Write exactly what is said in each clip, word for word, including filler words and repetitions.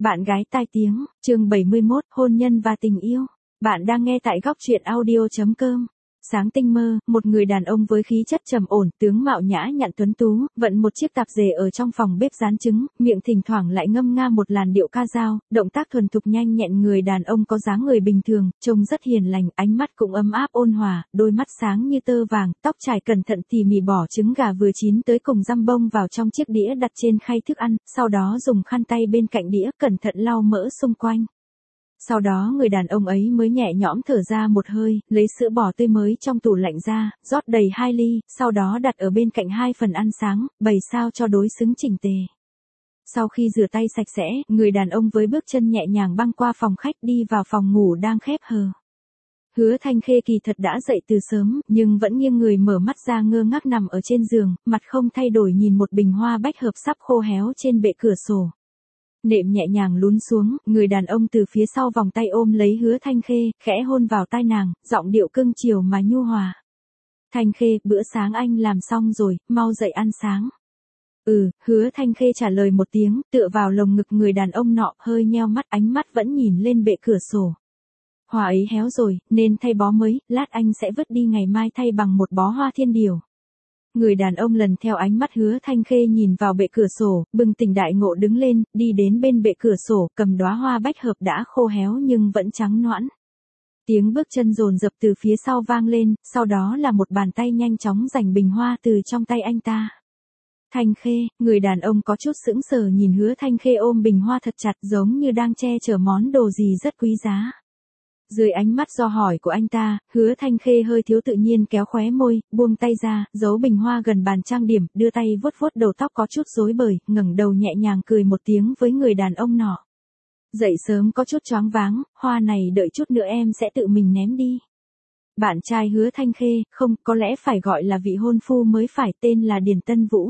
Bạn gái tai tiếng, chương bảy mươi mốt, hôn nhân và tình yêu. Bạn đang nghe tại góc truyện audio chấm com. Sáng tinh mơ, một người đàn ông với khí chất trầm ổn, tướng mạo nhã nhặn tuấn tú, vận một chiếc tạp dề ở trong phòng bếp rán trứng, miệng thỉnh thoảng lại ngâm nga một làn điệu ca dao, động tác thuần thục nhanh nhẹn. Người đàn ông có dáng người bình thường, trông rất hiền lành, ánh mắt cũng ấm áp ôn hòa, đôi mắt sáng như tơ vàng, tóc trải cẩn thận tỉ mỉ, bỏ trứng gà vừa chín tới cùng răm bông vào trong chiếc đĩa đặt trên khay thức ăn, sau đó dùng khăn tay bên cạnh đĩa cẩn thận lau mỡ xung quanh. Sau đó người đàn ông ấy mới nhẹ nhõm thở ra một hơi, lấy sữa bò tươi mới trong tủ lạnh ra, rót đầy hai ly, sau đó đặt ở bên cạnh hai phần ăn sáng, bày sao cho đối xứng chỉnh tề. Sau khi rửa tay sạch sẽ, người đàn ông với bước chân nhẹ nhàng băng qua phòng khách đi vào phòng ngủ đang khép hờ. Hứa Thanh Khê kỳ thật đã dậy từ sớm, nhưng vẫn nghiêng người mở mắt ra ngơ ngác nằm ở trên giường, mặt không thay đổi nhìn một bình hoa bách hợp sắp khô héo trên bệ cửa sổ. Nệm nhẹ nhàng lún xuống, người đàn ông từ phía sau vòng tay ôm lấy Hứa Thanh Khê, khẽ hôn vào tai nàng, giọng điệu cưng chiều mà nhu hòa. Thanh Khê, bữa sáng anh làm xong rồi, mau dậy ăn sáng. Ừ, Hứa Thanh Khê trả lời một tiếng, tựa vào lồng ngực người đàn ông nọ, hơi nheo mắt, ánh mắt vẫn nhìn lên bệ cửa sổ. Hoa ấy héo rồi, nên thay bó mới, lát anh sẽ vứt đi, ngày mai thay bằng một bó hoa thiên điều. Người đàn ông lần theo ánh mắt Hứa Thanh Khê nhìn vào bệ cửa sổ, bừng tỉnh đại ngộ đứng lên, đi đến bên bệ cửa sổ, cầm đóa hoa bách hợp đã khô héo nhưng vẫn trắng nõn. Tiếng bước chân dồn dập từ phía sau vang lên, sau đó là một bàn tay nhanh chóng giành bình hoa từ trong tay anh ta. Thanh Khê, người đàn ông có chút sững sờ nhìn Hứa Thanh Khê ôm bình hoa thật chặt, giống như đang che chở món đồ gì rất quý giá. Dưới ánh mắt do hỏi của anh ta, Hứa Thanh Khê hơi thiếu tự nhiên kéo khóe môi, buông tay ra, giấu bình hoa gần bàn trang điểm, đưa tay vuốt vuốt đầu tóc có chút rối bời, ngẩng đầu nhẹ nhàng cười một tiếng với người đàn ông nọ. Dậy sớm có chút choáng váng, hoa này đợi chút nữa em sẽ tự mình ném đi. Bạn trai Hứa Thanh Khê, không, có lẽ phải gọi là vị hôn phu mới phải, tên là Điền Tân Vũ.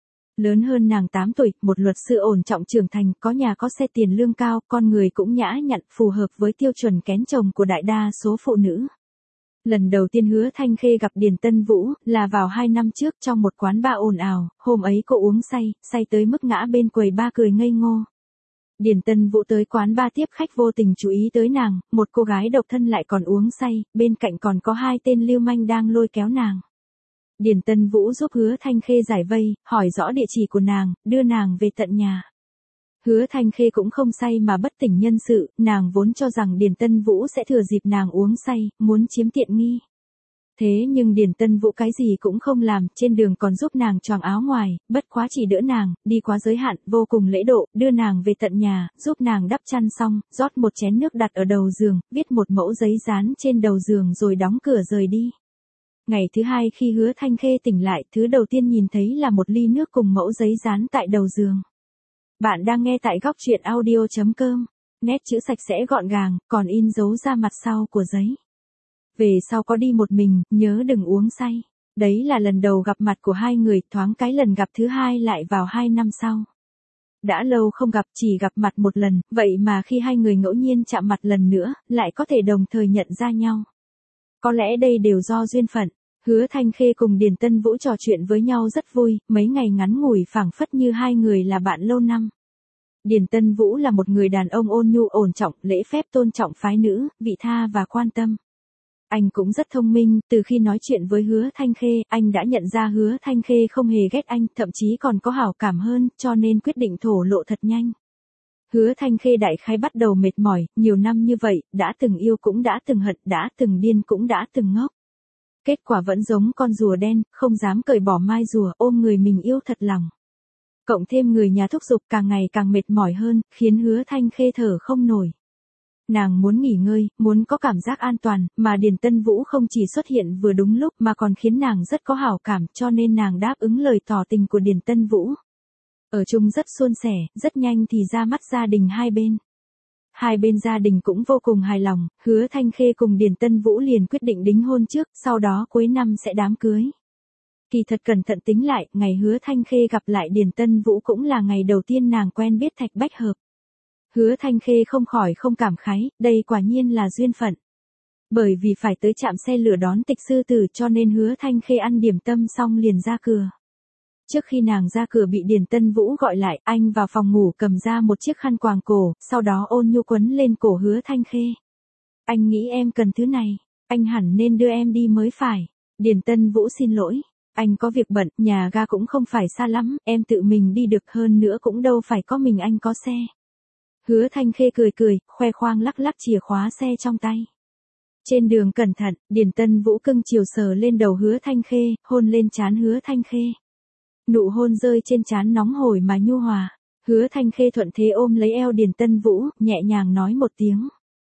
Lớn hơn nàng tám tuổi, một luật sư ổn trọng trưởng thành, có nhà có xe, tiền lương cao, con người cũng nhã nhặn, phù hợp với tiêu chuẩn kén chồng của đại đa số phụ nữ. Lần đầu tiên Hứa Thanh Khê gặp Điền Tân Vũ, là vào hai năm trước trong một quán bar ồn ào, hôm ấy cô uống say, say tới mức ngã bên quầy bar cười ngây ngô. Điền Tân Vũ tới quán bar tiếp khách vô tình chú ý tới nàng, một cô gái độc thân lại còn uống say, bên cạnh còn có hai tên lưu manh đang lôi kéo nàng. Điền Tân Vũ giúp Hứa Thanh Khê giải vây, hỏi rõ địa chỉ của nàng, đưa nàng về tận nhà. Hứa Thanh Khê cũng không say mà bất tỉnh nhân sự, nàng vốn cho rằng Điền Tân Vũ sẽ thừa dịp nàng uống say, muốn chiếm tiện nghi. Thế nhưng Điền Tân Vũ cái gì cũng không làm, trên đường còn giúp nàng choàng áo ngoài, bất quá chỉ đỡ nàng, đi quá giới hạn, vô cùng lễ độ, đưa nàng về tận nhà, giúp nàng đắp chăn xong, rót một chén nước đặt ở đầu giường, viết một mẫu giấy dán trên đầu giường rồi đóng cửa rời đi. Ngày thứ hai khi Hứa Thanh Khê tỉnh lại, thứ đầu tiên nhìn thấy là một ly nước cùng mẫu giấy dán tại đầu giường. Bạn đang nghe tại góc truyện audio chấm com. Nét chữ sạch sẽ gọn gàng, còn in dấu ra mặt sau của giấy. Về sau có đi một mình, nhớ đừng uống say. Đấy là lần đầu gặp mặt của hai người, thoáng cái lần gặp thứ hai lại vào hai năm sau. Đã lâu không gặp, chỉ gặp mặt một lần, vậy mà khi hai người ngẫu nhiên chạm mặt lần nữa, lại có thể đồng thời nhận ra nhau. Có lẽ đây đều do duyên phận. Hứa Thanh Khê cùng Điền Tân Vũ trò chuyện với nhau rất vui, mấy ngày ngắn ngủi phảng phất như hai người là bạn lâu năm. Điền Tân Vũ là một người đàn ông ôn nhu ổn trọng, lễ phép tôn trọng phái nữ, vị tha và quan tâm. Anh cũng rất thông minh, từ khi nói chuyện với Hứa Thanh Khê, anh đã nhận ra Hứa Thanh Khê không hề ghét anh, thậm chí còn có hảo cảm hơn, cho nên quyết định thổ lộ thật nhanh. Hứa Thanh Khê đại khái bắt đầu mệt mỏi, nhiều năm như vậy, đã từng yêu cũng đã từng hận, đã từng điên cũng đã từng ngốc. Kết quả vẫn giống con rùa đen, không dám cởi bỏ mai rùa, ôm người mình yêu thật lòng. Cộng thêm người nhà thúc giục càng ngày càng mệt mỏi hơn, khiến Hứa Thanh Khê thở không nổi. Nàng muốn nghỉ ngơi, muốn có cảm giác an toàn, mà Điền Tân Vũ không chỉ xuất hiện vừa đúng lúc mà còn khiến nàng rất có hảo cảm, cho nên nàng đáp ứng lời tỏ tình của Điền Tân Vũ. Ở chung rất suôn sẻ, rất nhanh thì ra mắt gia đình hai bên. Hai bên gia đình cũng vô cùng hài lòng, Hứa Thanh Khê cùng Điền Tân Vũ liền quyết định đính hôn trước, sau đó cuối năm sẽ đám cưới. Kỳ thật cẩn thận tính lại, ngày Hứa Thanh Khê gặp lại Điền Tân Vũ cũng là ngày đầu tiên nàng quen biết Thạch Bách Hợp. Hứa Thanh Khê không khỏi không cảm khái, đây quả nhiên là duyên phận. Bởi vì phải tới trạm xe lửa đón Tịch Sư Tử cho nên Hứa Thanh Khê ăn điểm tâm xong liền ra cửa. Trước khi nàng ra cửa bị Điền Tân Vũ gọi lại, anh vào phòng ngủ cầm ra một chiếc khăn quàng cổ, sau đó ôn nhu quấn lên cổ Hứa Thanh Khê. Anh nghĩ em cần thứ này, anh hẳn nên đưa em đi mới phải. Điền Tân Vũ xin lỗi, anh có việc bận, nhà ga cũng không phải xa lắm, em tự mình đi được, hơn nữa cũng đâu phải có mình anh có xe. Hứa Thanh Khê cười cười, khoe khoang lắc lắc chìa khóa xe trong tay. Trên đường cẩn thận, Điền Tân Vũ cưng chiều sờ lên đầu Hứa Thanh Khê, hôn lên trán Hứa Thanh Khê. Nụ hôn rơi trên trán nóng hổi mà nhu hòa. Hứa Thanh Khê thuận thế ôm lấy eo Điền Tân Vũ, nhẹ nhàng nói một tiếng.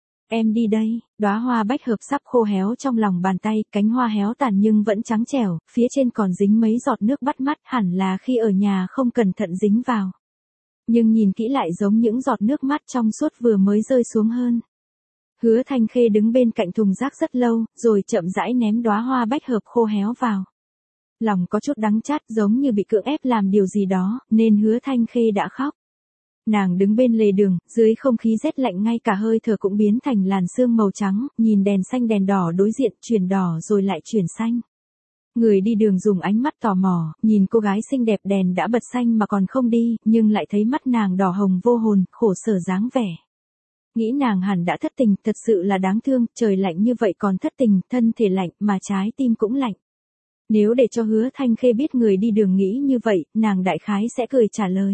Em đi đây. Đóa hoa bách hợp sắp khô héo trong lòng bàn tay, cánh hoa héo tàn nhưng vẫn trắng trẻo, phía trên còn dính mấy giọt nước bắt mắt, hẳn là khi ở nhà không cẩn thận dính vào. Nhưng nhìn kỹ lại giống những giọt nước mắt trong suốt vừa mới rơi xuống hơn. Hứa Thanh Khê đứng bên cạnh thùng rác rất lâu, rồi chậm rãi ném đóa hoa bách hợp khô héo vào. Lòng có chút đắng chát, giống như bị cưỡng ép làm điều gì đó, nên Hứa Thanh Khê đã khóc. Nàng đứng bên lề đường, dưới không khí rét lạnh ngay cả hơi thở cũng biến thành làn sương màu trắng, nhìn đèn xanh đèn đỏ đối diện, chuyển đỏ rồi lại chuyển xanh. Người đi đường dùng ánh mắt tò mò, nhìn cô gái xinh đẹp đèn đã bật xanh mà còn không đi, nhưng lại thấy mắt nàng đỏ hồng vô hồn, khổ sở dáng vẻ. Nghĩ nàng hẳn đã thất tình, thật sự là đáng thương, trời lạnh như vậy còn thất tình, thân thể lạnh mà trái tim cũng lạnh. Nếu để cho Hứa Thanh Khê biết người đi đường nghĩ như vậy, nàng đại khái sẽ cười trả lời.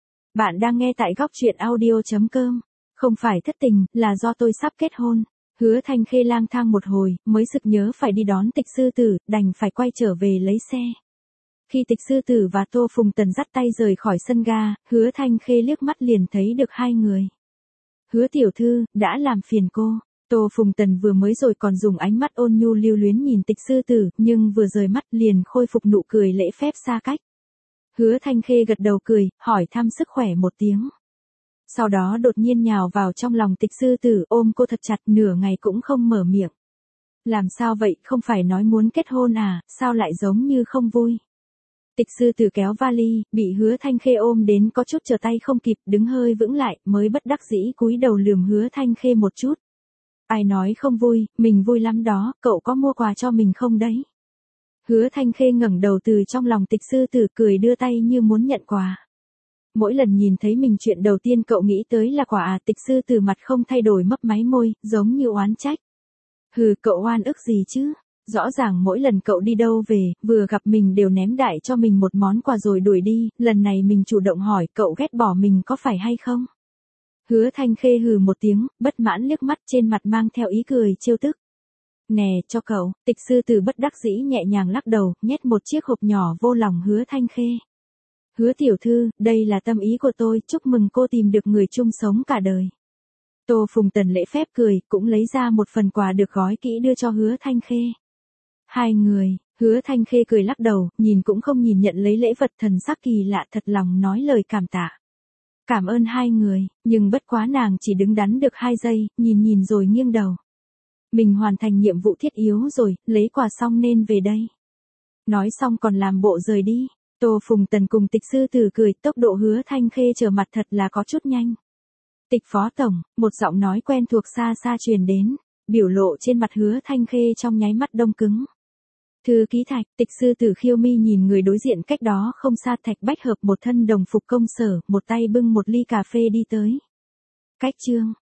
Bạn đang nghe tại góc truyện audio chấm com. Không phải thất tình, là do tôi sắp kết hôn. Hứa Thanh Khê lang thang một hồi, mới sực nhớ phải đi đón Tịch Sư Tử, đành phải quay trở về lấy xe. Khi Tịch Sư Tử và Tô Phùng Tần dắt tay rời khỏi sân ga, Hứa Thanh Khê liếc mắt liền thấy được hai người. Hứa tiểu thư, đã làm phiền cô. Tô Phùng Tần vừa mới rồi còn dùng ánh mắt ôn nhu lưu luyến nhìn Tịch Sư Tử, nhưng vừa rời mắt liền khôi phục nụ cười lễ phép xa cách. Hứa Thanh Khê gật đầu cười, hỏi thăm sức khỏe một tiếng. Sau đó đột nhiên nhào vào trong lòng Tịch Sư Tử, ôm cô thật chặt, nửa ngày cũng không mở miệng. Làm sao vậy, không phải nói muốn kết hôn à, sao lại giống như không vui. Tịch Sư Tử kéo vali, bị Hứa Thanh Khê ôm đến có chút trở tay không kịp, đứng hơi vững lại, mới bất đắc dĩ cúi đầu lườm Hứa Thanh Khê một chút. Ai nói không vui, mình vui lắm đó, cậu có mua quà cho mình không đấy? Hứa Thanh Khê ngẩng đầu từ trong lòng Tịch Sư Tử, cười đưa tay như muốn nhận quà. Mỗi lần nhìn thấy mình chuyện đầu tiên cậu nghĩ tới là quà à? Tịch Sư Tử mặt không thay đổi mấp máy môi, giống như oán trách. Hừ, cậu oan ức gì chứ? Rõ ràng mỗi lần cậu đi đâu về, vừa gặp mình đều ném đại cho mình một món quà rồi đuổi đi, lần này mình chủ động hỏi cậu ghét bỏ mình có phải hay không? Hứa Thanh Khê hừ một tiếng, bất mãn liếc mắt, trên mặt mang theo ý cười trêu tức. Nè, cho cậu. Tịch Sư Tử bất đắc dĩ nhẹ nhàng lắc đầu, nhét một chiếc hộp nhỏ vô lòng Hứa Thanh Khê. Hứa tiểu thư, đây là tâm ý của tôi, chúc mừng cô tìm được người chung sống cả đời. Tô Phùng Tần lễ phép cười, cũng lấy ra một phần quà được gói kỹ đưa cho Hứa Thanh Khê. Hai người. Hứa Thanh Khê cười lắc đầu, nhìn cũng không nhìn nhận lấy lễ vật, thần sắc kỳ lạ, thật lòng nói lời cảm tạ. Cảm ơn hai người, nhưng bất quá nàng chỉ đứng đắn được hai giây, nhìn nhìn rồi nghiêng đầu. Mình hoàn thành nhiệm vụ thiết yếu rồi, lấy quà xong nên về đây. Nói xong còn làm bộ rời đi. Tô Phùng Tần cùng Tịch Sư Tử cười, tốc độ Hứa Thanh Khê trở mặt thật là có chút nhanh. Tịch phó tổng, một giọng nói quen thuộc xa xa truyền đến, biểu lộ trên mặt Hứa Thanh Khê trong nháy mắt đông cứng. Thư ký Thạch. Tịch Sư Tử khiêu mi nhìn người đối diện cách đó không xa, Thạch Bách Hợp một thân đồng phục công sở, một tay bưng một ly cà phê đi tới. Cách chương.